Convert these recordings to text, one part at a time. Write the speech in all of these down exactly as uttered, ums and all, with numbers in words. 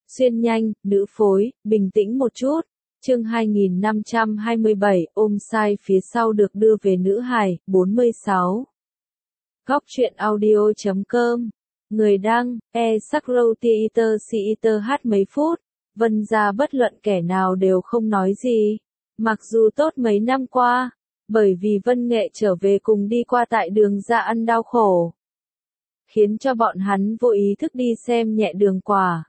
Xuyên nhanh, nữ phối, bình tĩnh một chút. Chương hai nghìn năm trăm hai mươi bảy, ôm sai phía sau được đưa về nữ hài, bốn mươi sáu. Góc truyện audio chấm com. Người đăng, e Sakro Theater Theater hát mấy phút. Vân gia bất luận kẻ nào đều không nói gì. Mặc dù tốt mấy năm qua, bởi vì Vân Nghệ trở về cùng đi qua tại đường ra ăn đau khổ, khiến cho bọn hắn vô ý thức đi xem nhẹ đường quả.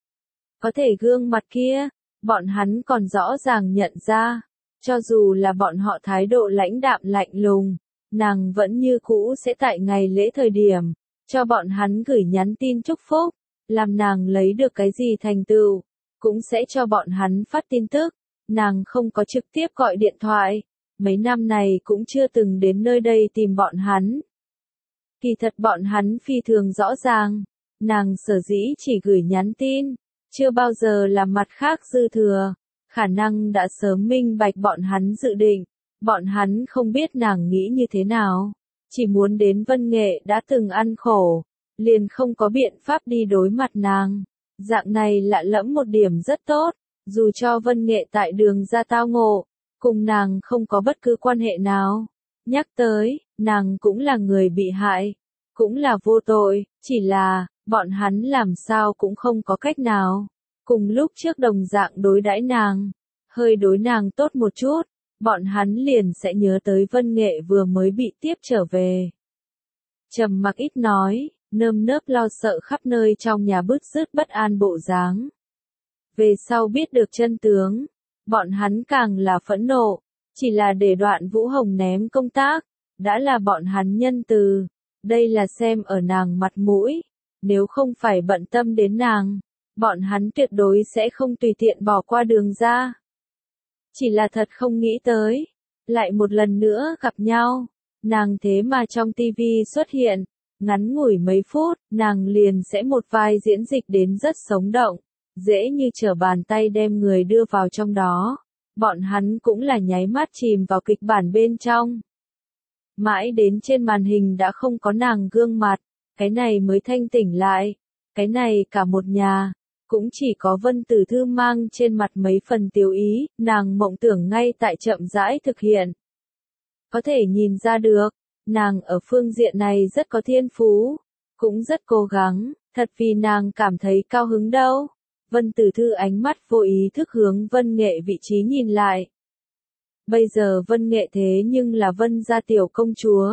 Có thể gương mặt kia, bọn hắn còn rõ ràng nhận ra, cho dù là bọn họ thái độ lãnh đạm lạnh lùng, nàng vẫn như cũ sẽ tại ngày lễ thời điểm, cho bọn hắn gửi nhắn tin chúc phúc, làm nàng lấy được cái gì thành tựu, cũng sẽ cho bọn hắn phát tin tức, nàng không có trực tiếp gọi điện thoại, mấy năm này cũng chưa từng đến nơi đây tìm bọn hắn. Kỳ thật bọn hắn phi thường rõ ràng, nàng sở dĩ chỉ gửi nhắn tin, chưa bao giờ làm mặt khác dư thừa, khả năng đã sớm minh bạch bọn hắn dự định, bọn hắn không biết nàng nghĩ như thế nào, chỉ muốn đến Vân Nghệ đã từng ăn khổ, liền không có biện pháp đi đối mặt nàng. Dạng này lạ lẫm một điểm rất tốt, dù cho Vân Nghệ tại đường ra tao ngộ, cùng nàng không có bất cứ quan hệ nào. Nhắc tới, nàng cũng là người bị hại, cũng là vô tội, chỉ là, bọn hắn làm sao cũng không có cách nào. Cùng lúc trước đồng dạng đối đãi nàng, hơi đối nàng tốt một chút, bọn hắn liền sẽ nhớ tới Vân Nghệ vừa mới bị tiếp trở về. Trầm mặc ít nói, nơm nớp lo sợ khắp nơi trong nhà bứt rứt bất an bộ dáng. Về sau biết được chân tướng, bọn hắn càng là phẫn nộ, chỉ là để Đoạn Vũ Hồng ném công tác, đã là bọn hắn nhân từ, đây là xem ở nàng mặt mũi, nếu không phải bận tâm đến nàng, bọn hắn tuyệt đối sẽ không tùy tiện bỏ qua đường ra. Chỉ là thật không nghĩ tới, lại một lần nữa gặp nhau, nàng thế mà trong tivi xuất hiện, ngắn ngủi mấy phút, nàng liền sẽ một vai diễn dịch đến rất sống động, dễ như trở bàn tay đem người đưa vào trong đó, bọn hắn cũng là nháy mắt chìm vào kịch bản bên trong. Mãi đến trên màn hình đã không có nàng gương mặt, cái này mới thanh tỉnh lại, cái này cả một nhà, cũng chỉ có Vân Tử Thư mang trên mặt mấy phần tiêu ý, nàng mộng tưởng ngay tại chậm rãi thực hiện. Có thể nhìn ra được, nàng ở phương diện này rất có thiên phú, cũng rất cố gắng, thật vì nàng cảm thấy cao hứng đâu. Vân Tử Thư ánh mắt vô ý thức hướng Vân Nghệ vị trí nhìn lại. Bây giờ Vân Nghệ thế nhưng là Vân gia tiểu công chúa,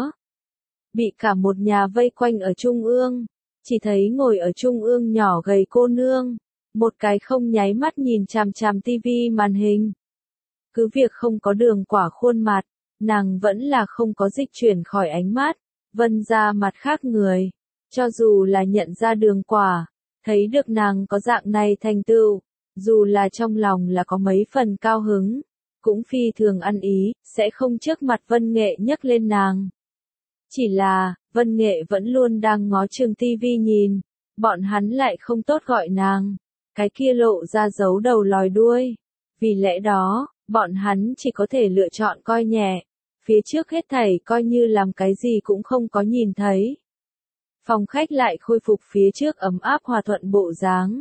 bị cả một nhà vây quanh ở trung ương, chỉ thấy ngồi ở trung ương nhỏ gầy cô nương, một cái không nháy mắt nhìn chằm chằm tivi màn hình. Cứ việc không có đường quả khuôn mặt, nàng vẫn là không có dịch chuyển khỏi ánh mắt, Vân gia mặt khác người, cho dù là nhận ra đường quả, thấy được nàng có dạng này thành tựu, dù là trong lòng là có mấy phần cao hứng, cũng phi thường ăn ý, sẽ không trước mặt Vân Nghệ nhắc lên nàng. Chỉ là, Vân Nghệ vẫn luôn đang ngó chừng tivi nhìn, bọn hắn lại không tốt gọi nàng, cái kia lộ ra giấu đầu lòi đuôi. Vì lẽ đó, bọn hắn chỉ có thể lựa chọn coi nhẹ, phía trước hết thảy coi như làm cái gì cũng không có nhìn thấy. Phòng khách lại khôi phục phía trước ấm áp hòa thuận bộ dáng.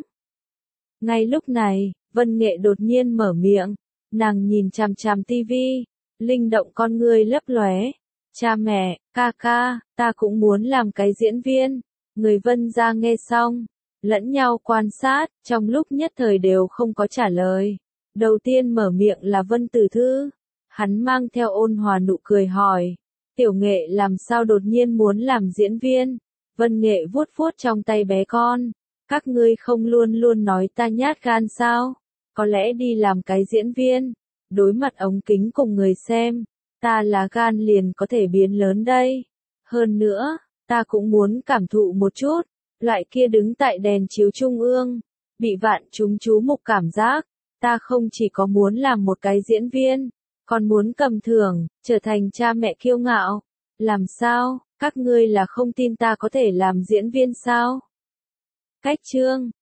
Ngay lúc này, Vân Nghệ đột nhiên mở miệng, nàng nhìn chằm chằm tivi, linh động con ngươi lấp lóe. Cha mẹ, ca ca, ta cũng muốn làm cái diễn viên. Người Vân gia nghe xong, lẫn nhau quan sát, trong lúc nhất thời đều không có trả lời. Đầu tiên mở miệng là Vân Tử Thư, hắn mang theo ôn hòa nụ cười hỏi, Tiểu Nghệ làm sao đột nhiên muốn làm diễn viên? Vân Nghệ vuốt vuốt trong tay bé con, các ngươi không luôn luôn nói ta nhát gan sao? Có lẽ đi làm cái diễn viên, đối mặt ống kính cùng người xem, ta là gan liền có thể biến lớn đây. Hơn nữa, ta cũng muốn cảm thụ một chút, loại kia đứng tại đèn chiếu trung ương, bị vạn chúng chú mục cảm giác, ta không chỉ có muốn làm một cái diễn viên, còn muốn cầm thưởng, trở thành cha mẹ kiêu ngạo. Làm sao, các ngươi là không tin ta có thể làm diễn viên sao? Cách chương